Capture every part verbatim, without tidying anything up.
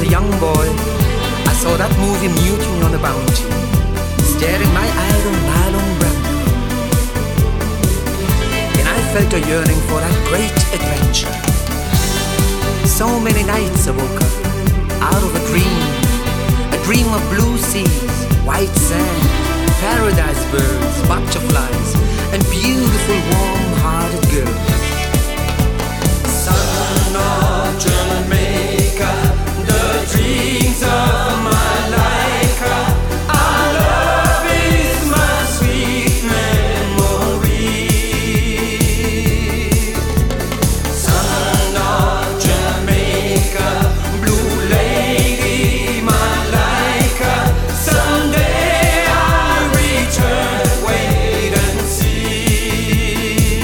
a young boy, I saw that movie Mutiny on the Bounty, staring my idol Marlon Brando. And I felt a yearning for that great adventure. So many nights I woke up out of a dream, a dream of blue seas, white sand, paradise birds, butterflies, and beautiful warm-hearted girls. Son of Jamaica, the dreams of my Laika, our love is my sweet memory. Son of Jamaica, blue lady, my Laika, someday I'll return, wait and see.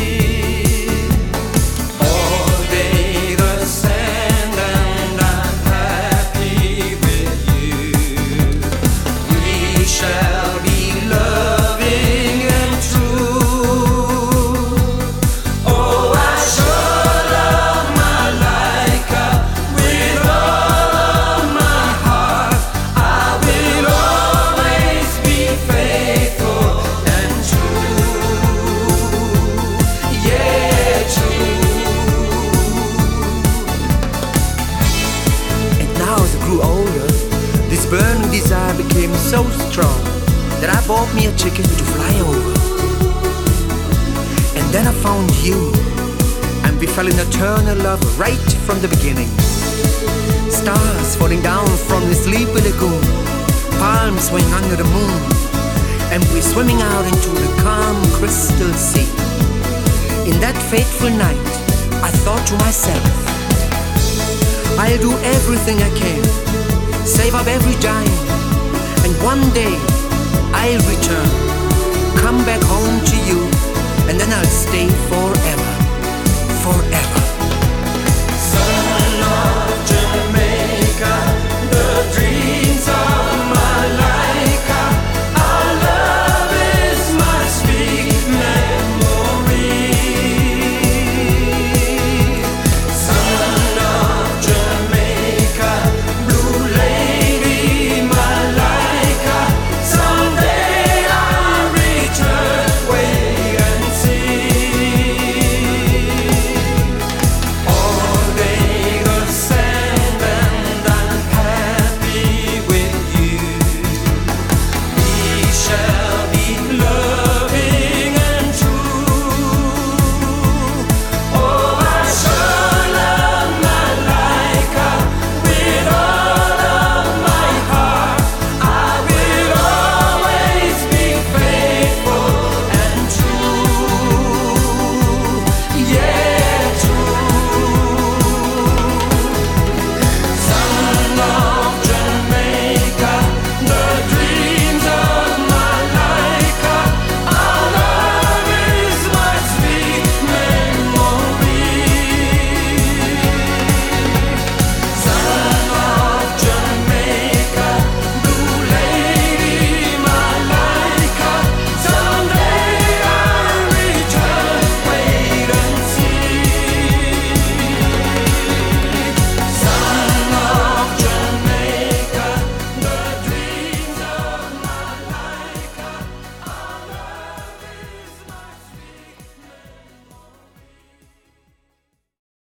All day the sand and I'm happy with you. We shall be loving and true. Oh, I sure love my Laika with all of my heart. I will always be faithful and true. Yeah, true. And now as I grew older, this burning desire became so strong that I bought me a ticket to fly over. And then I found you, and we fell in eternal love right from the beginning. Stars falling down from the sleepy lagoon, palms swaying under the moon, and we're swimming out into the calm crystal sea. In that fateful night, I thought to myself, I'll do everything I can, save up every dime, and one day I'll return, come back home to you, and then I'll stay for